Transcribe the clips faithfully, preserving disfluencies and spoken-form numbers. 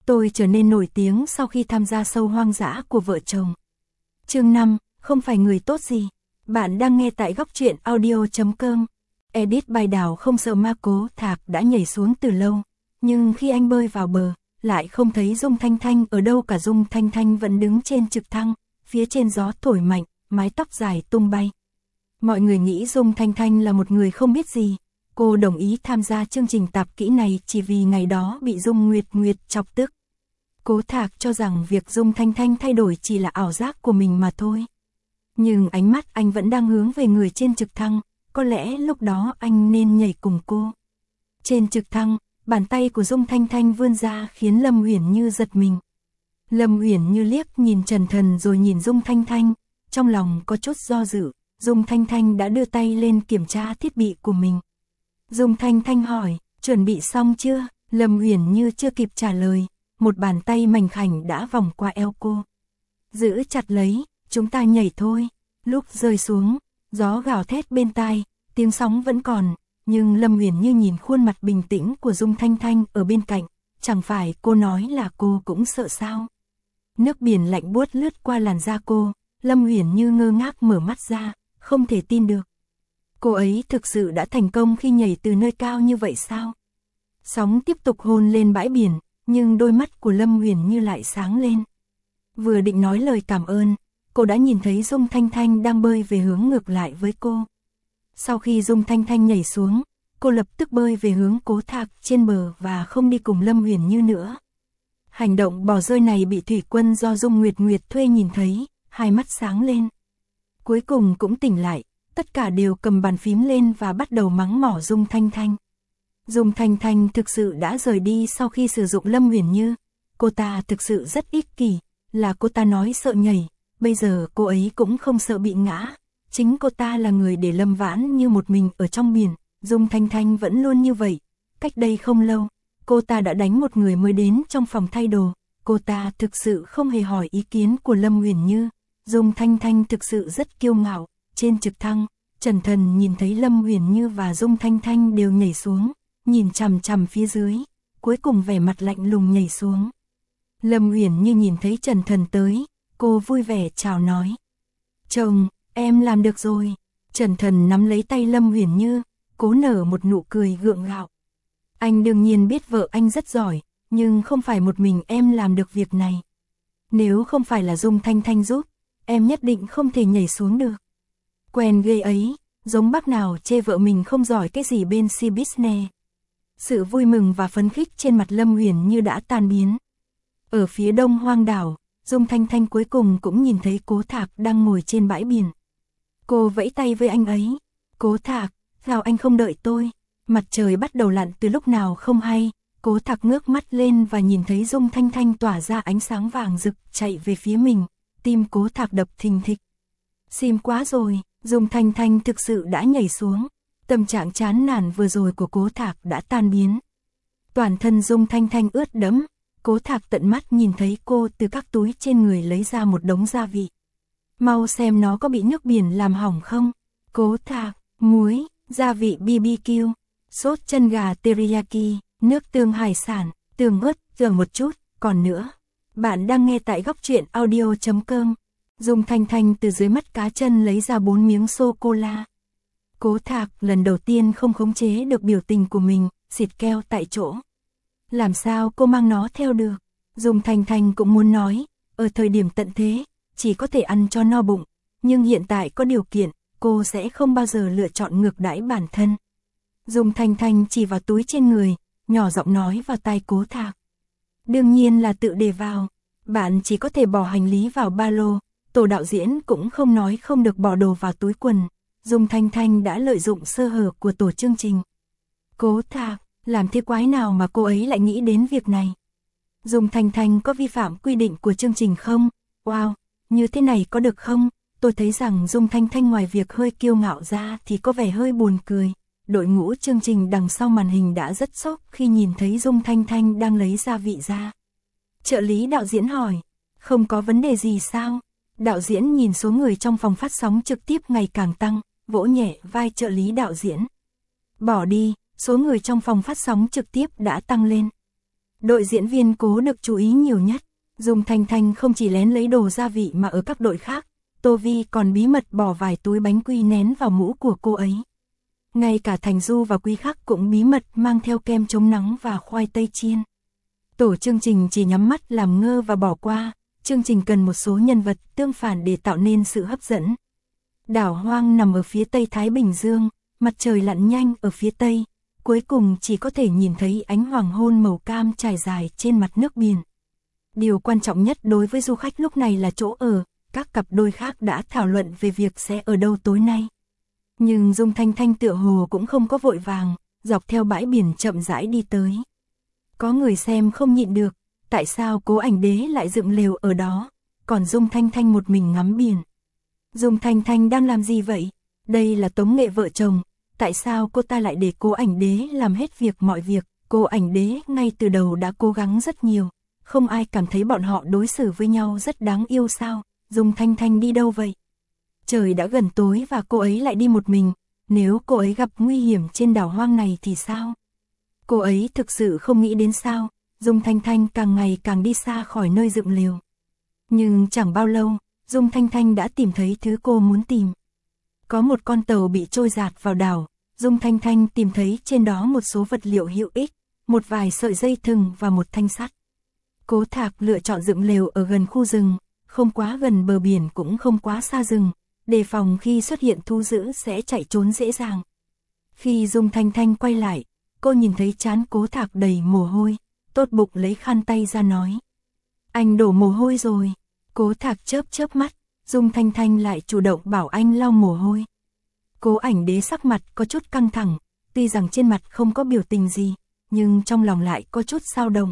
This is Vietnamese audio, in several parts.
Tôi trở nên nổi tiếng sau khi tham gia show hoang dã của vợ chồng. Chương năm, không phải người tốt gì. Bạn đang nghe tại góc truyện audio chấm com. Edit bài đảo không sợ ma. Cố Thạc đã nhảy xuống từ lâu, nhưng khi anh bơi vào bờ, lại không thấy Dung Thanh Thanh ở đâu cả. Dung Thanh Thanh vẫn đứng trên trực thăng, phía trên gió thổi mạnh, mái tóc dài tung bay. Mọi người nghĩ Dung Thanh Thanh là một người không biết gì. Cô đồng ý tham gia chương trình tạp kỹ này chỉ vì ngày đó bị Dung Nguyệt Nguyệt chọc tức. Cố Thạc cho rằng việc Dung Thanh Thanh thay đổi chỉ là ảo giác của mình mà thôi. Nhưng ánh mắt anh vẫn đang hướng về người trên trực thăng, có lẽ lúc đó anh nên nhảy cùng cô. Trên trực thăng, bàn tay của Dung Thanh Thanh vươn ra khiến Lâm Uyển Như giật mình. Lâm Uyển Như liếc nhìn Trần Thần rồi nhìn Dung Thanh Thanh, trong lòng có chút do dự. Dung Thanh Thanh đã đưa tay lên kiểm tra thiết bị của mình. Dung Thanh Thanh hỏi, chuẩn bị xong chưa? Lâm Uyển Như chưa kịp trả lời, một bàn tay mảnh khảnh đã vòng qua eo cô. Giữ chặt lấy, chúng ta nhảy thôi. Lúc rơi xuống, gió gào thét bên tai, tiếng sóng vẫn còn, nhưng Lâm Uyển Như nhìn khuôn mặt bình tĩnh của Dung Thanh Thanh ở bên cạnh, chẳng phải cô nói là cô cũng sợ sao? Nước biển lạnh buốt lướt qua làn da cô, Lâm Uyển Như ngơ ngác mở mắt ra, không thể tin được. Cô ấy thực sự đã thành công khi nhảy từ nơi cao như vậy sao? Sóng tiếp tục hôn lên bãi biển, nhưng đôi mắt của Lâm Uyển Như lại sáng lên. Vừa định nói lời cảm ơn, cô đã nhìn thấy Dung Thanh Thanh đang bơi về hướng ngược lại với cô. Sau khi Dung Thanh Thanh nhảy xuống, cô lập tức bơi về hướng Cố Thạc trên bờ và không đi cùng Lâm Uyển Như nữa. Hành động bỏ rơi này bị thủy quân do Dung Nguyệt Nguyệt thuê nhìn thấy, hai mắt sáng lên. Cuối cùng cũng tỉnh lại, tất cả đều cầm bàn phím lên và bắt đầu mắng mỏ Dung Thanh Thanh. Dung Thanh Thanh thực sự đã rời đi sau khi sử dụng Lâm Uyển Như. Cô ta thực sự rất ích kỷ, là cô ta nói sợ nhảy, bây giờ cô ấy cũng không sợ bị ngã. Chính cô ta là người để Lâm Vãn Như một mình ở trong biển. Dung Thanh Thanh vẫn luôn như vậy. Cách đây không lâu, cô ta đã đánh một người mới đến trong phòng thay đồ. Cô ta thực sự không hề hỏi ý kiến của Lâm Uyển Như. Dung Thanh Thanh thực sự rất kiêu ngạo. Trên trực thăng, Trần Thần nhìn thấy Lâm Uyển Như và Dung Thanh Thanh đều nhảy xuống, nhìn chằm chằm phía dưới, cuối cùng vẻ mặt lạnh lùng nhảy xuống. Lâm Uyển Như nhìn thấy Trần Thần tới, cô vui vẻ chào nói. Chồng, em làm được rồi. Trần Thần nắm lấy tay Lâm Uyển Như, cố nở một nụ cười gượng gạo. Anh đương nhiên biết vợ anh rất giỏi, nhưng không phải một mình em làm được việc này. Nếu không phải là Dung Thanh Thanh giúp, em nhất định không thể nhảy xuống được. Quen ghê ấy, giống bác nào chê vợ mình không giỏi cái gì bên si business. Sự vui mừng và phấn khích trên mặt Lâm Uyển Như đã tan biến. Ở phía đông hoang đảo, Dung Thanh Thanh cuối cùng cũng nhìn thấy Cố Thạc đang ngồi trên bãi biển. Cô vẫy tay với anh ấy. Cố Thạc, sao anh không đợi tôi? Mặt trời bắt đầu lặn từ lúc nào không hay. Cố Thạc ngước mắt lên và nhìn thấy Dung Thanh Thanh tỏa ra ánh sáng vàng rực chạy về phía mình. Tim Cố Thạc đập thình thịch. Xìm quá rồi, Dung Thanh Thanh thực sự đã nhảy xuống. Tâm trạng chán nản vừa rồi của Cố Thạc đã tan biến. Toàn thân Dung Thanh Thanh ướt đẫm. Cố Thạc tận mắt nhìn thấy cô từ các túi trên người lấy ra một đống gia vị. Mau xem nó có bị nước biển làm hỏng không? Cố Thạc, muối, gia vị bê bê kiu, sốt chân gà teriyaki, nước tương hải sản, tương ớt, dường một chút, còn nữa. Bạn đang nghe tại góc truyện audio chấm com. Dung Thanh Thanh từ dưới mắt cá chân lấy ra bốn miếng sô-cô-la. Cố Thạc lần đầu tiên không khống chế được biểu tình của mình, xịt keo tại chỗ. Làm sao cô mang nó theo được? Dung Thanh Thanh cũng muốn nói, ở thời điểm tận thế, chỉ có thể ăn cho no bụng, nhưng hiện tại có điều kiện, cô sẽ không bao giờ lựa chọn ngược đãi bản thân. Dung Thanh Thanh chỉ vào túi trên người, nhỏ giọng nói vào tai Cố Thạc. Đương nhiên là tự để vào, bạn chỉ có thể bỏ hành lý vào ba lô, tổ đạo diễn cũng không nói không được bỏ đồ vào túi quần. Dung Thanh Thanh đã lợi dụng sơ hở của tổ chương trình. Cố Thạc, làm thế quái nào mà cô ấy lại nghĩ đến việc này? Dung Thanh Thanh có vi phạm quy định của chương trình không? Wow, như thế này có được không? Tôi thấy rằng Dung Thanh Thanh ngoài việc hơi kiêu ngạo ra thì có vẻ hơi buồn cười. Đội ngũ chương trình đằng sau màn hình đã rất sốc khi nhìn thấy Dung Thanh Thanh đang lấy gia vị ra. Trợ lý đạo diễn hỏi, không có vấn đề gì sao? Đạo diễn nhìn số người trong phòng phát sóng trực tiếp ngày càng tăng, vỗ nhẹ vai trợ lý đạo diễn. Bỏ đi, số người trong phòng phát sóng trực tiếp đã tăng lên. đội diễn viên Cố được chú ý nhiều nhất. Dung Thanh Thanh không chỉ lén lấy đồ gia vị mà ở các đội khác, Tô Vi còn bí mật bỏ vài túi bánh quy nén vào mũ của cô ấy. Ngay cả Thành Du và Quý Khắc cũng bí mật mang theo kem chống nắng và khoai tây chiên. Tổ chương trình chỉ nhắm mắt làm ngơ và bỏ qua, chương trình cần một số nhân vật tương phản để tạo nên sự hấp dẫn. Đảo hoang nằm ở phía tây Thái Bình Dương, mặt trời lặn nhanh ở phía tây, cuối cùng chỉ có thể nhìn thấy ánh hoàng hôn màu cam trải dài trên mặt nước biển. Điều quan trọng nhất đối với du khách lúc này là chỗ ở, các cặp đôi khác đã thảo luận về việc sẽ ở đâu tối nay. Nhưng Dung Thanh Thanh tựa hồ cũng không có vội vàng, dọc theo bãi biển chậm rãi đi tới. Có người xem không nhịn được, tại sao Cố Ảnh Đế lại dựng lều ở đó, còn Dung Thanh Thanh một mình ngắm biển. Dung Thanh Thanh đang làm gì vậy? Đây là tống nghệ vợ chồng, tại sao cô ta lại để Cố Ảnh Đế làm hết việc mọi việc? Cố Ảnh Đế ngay từ đầu đã cố gắng rất nhiều, không ai cảm thấy bọn họ đối xử với nhau rất đáng yêu sao? Dung Thanh Thanh đi đâu vậy? Trời đã gần tối và cô ấy lại đi một mình, nếu cô ấy gặp nguy hiểm trên đảo hoang này thì sao? Cô ấy thực sự không nghĩ đến sao? Dung Thanh Thanh càng ngày càng đi xa khỏi nơi dựng lều. Nhưng chẳng bao lâu, Dung Thanh Thanh đã tìm thấy thứ cô muốn tìm. Có một con tàu bị trôi dạt vào đảo, Dung Thanh Thanh tìm thấy trên đó một số vật liệu hữu ích, một vài sợi dây thừng và một thanh sắt. Cố Thạc lựa chọn dựng lều ở gần khu rừng, không quá gần bờ biển cũng không quá xa rừng, đề phòng khi xuất hiện thú dữ sẽ chạy trốn dễ dàng. Khi Dung Thanh Thanh quay lại, cô nhìn thấy trán Cố Thạc đầy mồ hôi, tốt bụng lấy khăn tay ra nói. Anh đổ mồ hôi rồi. Cố Thạc chớp chớp mắt, Dung Thanh Thanh lại chủ động bảo anh lau mồ hôi. Cố Ảnh Đế sắc mặt có chút căng thẳng, tuy rằng trên mặt không có biểu tình gì, nhưng trong lòng lại có chút dao động.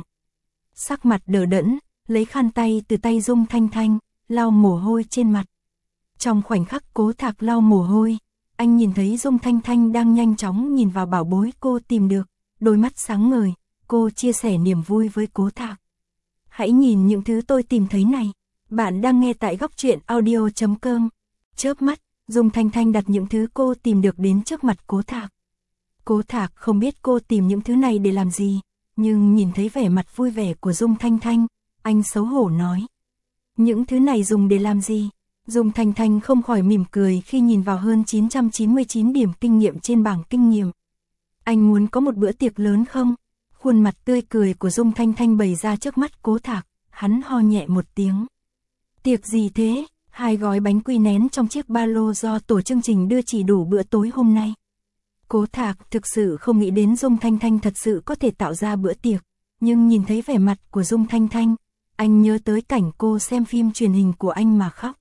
Sắc mặt đờ đẫn, lấy khăn tay từ tay Dung Thanh Thanh, lau mồ hôi trên mặt. Trong khoảnh khắc Cố Thạc lau mồ hôi, anh nhìn thấy Dung Thanh Thanh đang nhanh chóng nhìn vào bảo bối cô tìm được, đôi mắt sáng ngời, cô chia sẻ niềm vui với Cố Thạc. Hãy nhìn những thứ tôi tìm thấy này. Bạn đang nghe tại góc truyện audio chấm com. Chớp mắt, Dung Thanh Thanh đặt những thứ cô tìm được đến trước mặt Cố Thạc. Cố Thạc không biết cô tìm những thứ này để làm gì, nhưng nhìn thấy vẻ mặt vui vẻ của Dung Thanh Thanh, anh xấu hổ nói. Những thứ này dùng để làm gì? Dung Thanh Thanh không khỏi mỉm cười khi nhìn vào hơn chín trăm chín mươi chín điểm kinh nghiệm trên bảng kinh nghiệm. Anh muốn có một bữa tiệc lớn không? Khuôn mặt tươi cười của Dung Thanh Thanh bày ra trước mắt Cố Thạc, hắn ho nhẹ một tiếng. Tiệc gì thế? Hai gói bánh quy nén trong chiếc ba lô do tổ chương trình đưa chỉ đủ bữa tối hôm nay. Cố Thạc thực sự không nghĩ đến Dung Thanh Thanh thật sự có thể tạo ra bữa tiệc, nhưng nhìn thấy vẻ mặt của Dung Thanh Thanh, anh nhớ tới cảnh cô xem phim truyền hình của anh mà khóc.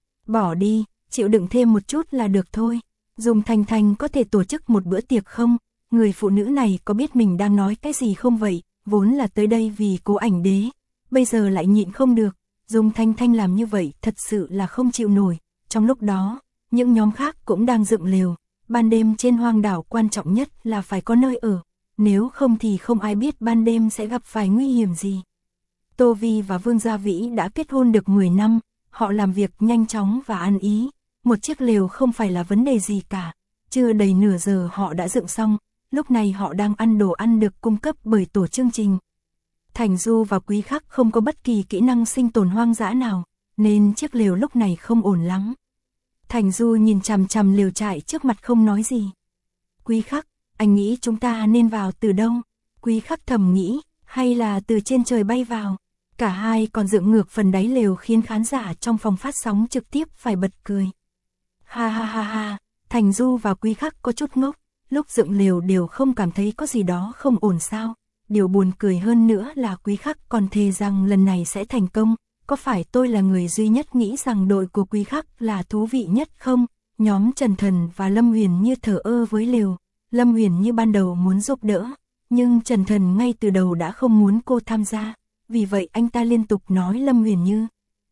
Bỏ đi, chịu đựng thêm một chút là được thôi. Dung Thanh Thanh có thể tổ chức một bữa tiệc không? Người phụ nữ này có biết mình đang nói cái gì không vậy? Vốn là tới đây vì Cố Ảnh Đế, bây giờ lại nhịn không được. Dung Thanh Thanh làm như vậy thật sự là không chịu nổi. Trong lúc đó, những nhóm khác cũng đang dựng lều. Ban đêm trên hoang đảo quan trọng nhất là phải có nơi ở. Nếu không thì không ai biết ban đêm sẽ gặp phải nguy hiểm gì. Tô Vi và Vương Gia Vĩ đã kết hôn được mười năm. Họ làm việc nhanh chóng và ăn ý. Một chiếc lều không phải là vấn đề gì cả. Chưa đầy nửa giờ họ đã dựng xong. Lúc này họ đang ăn đồ ăn được cung cấp bởi tổ chương trình. Thành Du và Quý Khắc không có bất kỳ kỹ năng sinh tồn hoang dã nào, nên chiếc lều lúc này không ổn lắm. Thành Du nhìn chằm chằm lều trại trước mặt không nói gì. Quý Khắc, anh nghĩ chúng ta nên vào từ đâu? Quý Khắc thầm nghĩ, hay là từ trên trời bay vào? Cả hai còn dựng ngược phần đáy lều khiến khán giả trong phòng phát sóng trực tiếp phải bật cười. Ha ha ha ha, Thành Du và Quý Khắc có chút ngốc, lúc dựng lều đều không cảm thấy có gì đó không ổn sao. Điều buồn cười hơn nữa là Quý Khắc còn thề rằng lần này sẽ thành công. Có phải tôi là người duy nhất nghĩ rằng đội của Quý Khắc là thú vị nhất không? Nhóm Trần Thần và Lâm Huyền Như thờ ơ với lều. Lâm Huyền Như ban đầu muốn giúp đỡ, nhưng Trần Thần ngay từ đầu đã không muốn cô tham gia. Vì vậy anh ta liên tục nói Lâm Huyền Như.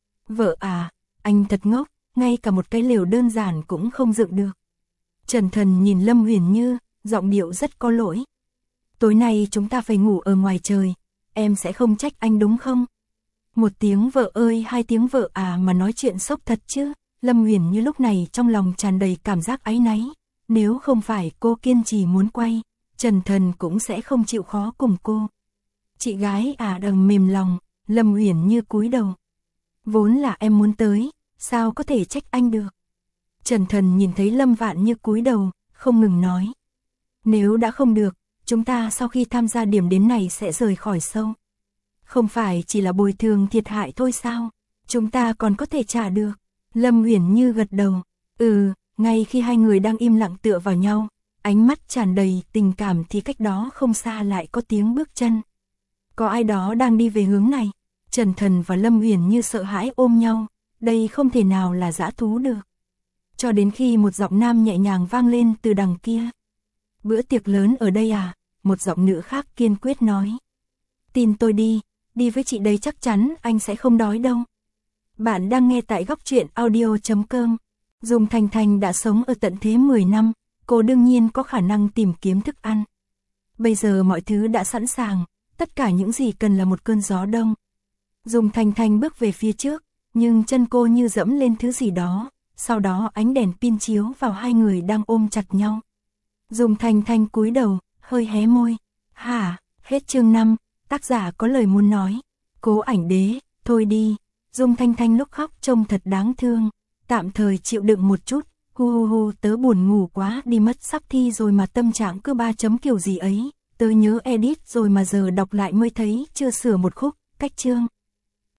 Vợ à, anh thật ngốc, ngay cả một cái lều đơn giản cũng không dựng được. Trần Thần nhìn Lâm Huyền Như, giọng điệu rất có lỗi. Tối nay chúng ta phải ngủ ở ngoài trời, em sẽ không trách anh đúng không? Một tiếng vợ ơi hai tiếng vợ à mà nói chuyện sốc thật chứ. Lâm Huyền Như lúc này trong lòng tràn đầy cảm giác áy náy. Nếu không phải cô kiên trì muốn quay, Trần Thần cũng sẽ không chịu khó cùng cô. Chị gái à đằng mềm lòng, Lâm Uyển Như cúi đầu. Vốn là em muốn tới, sao có thể trách anh được. Trần Thần nhìn thấy Lâm Vạn Như cúi đầu, không ngừng nói. Nếu đã không được, chúng ta sau khi tham gia điểm đến này sẽ rời khỏi sâu. Không phải chỉ là bồi thường thiệt hại thôi sao, chúng ta còn có thể trả được. Lâm Uyển Như gật đầu. Ừ, ngay khi hai người đang im lặng tựa vào nhau, ánh mắt tràn đầy tình cảm thì cách đó không xa lại có tiếng bước chân. Có ai đó đang đi về hướng này. Trần Thần và Lâm Uyển Như sợ hãi ôm nhau, đây không thể nào là dã thú được. Cho đến khi một giọng nam nhẹ nhàng vang lên từ đằng kia. Bữa tiệc lớn ở đây à? Một giọng nữ khác kiên quyết nói. Tin tôi đi, đi với chị đấy chắc chắn anh sẽ không đói đâu. Bạn đang nghe tại góc truyện audio chấm com. Dung Thành Thành đã sống ở tận thế mười năm, cô đương nhiên có khả năng tìm kiếm thức ăn. Bây giờ mọi thứ đã sẵn sàng, tất cả những gì cần là một cơn gió đông. Dung Thành Thành bước về phía trước, nhưng chân cô như dẫm lên thứ gì đó, sau đó ánh đèn pin chiếu vào hai người đang ôm chặt nhau. Dung Thành Thành cúi đầu, hơi hé môi. Hả, hết chương năm, tác giả có lời muốn nói. Cố Ảnh Đế, thôi đi. Dung Thanh Thanh lúc khóc trông thật đáng thương, tạm thời chịu đựng một chút. Hu hu hu, tớ buồn ngủ quá, đi mất sắp thi rồi mà tâm trạng cứ ba chấm kiểu gì ấy. Tớ nhớ edit rồi mà giờ đọc lại mới thấy chưa sửa một khúc, cách chương.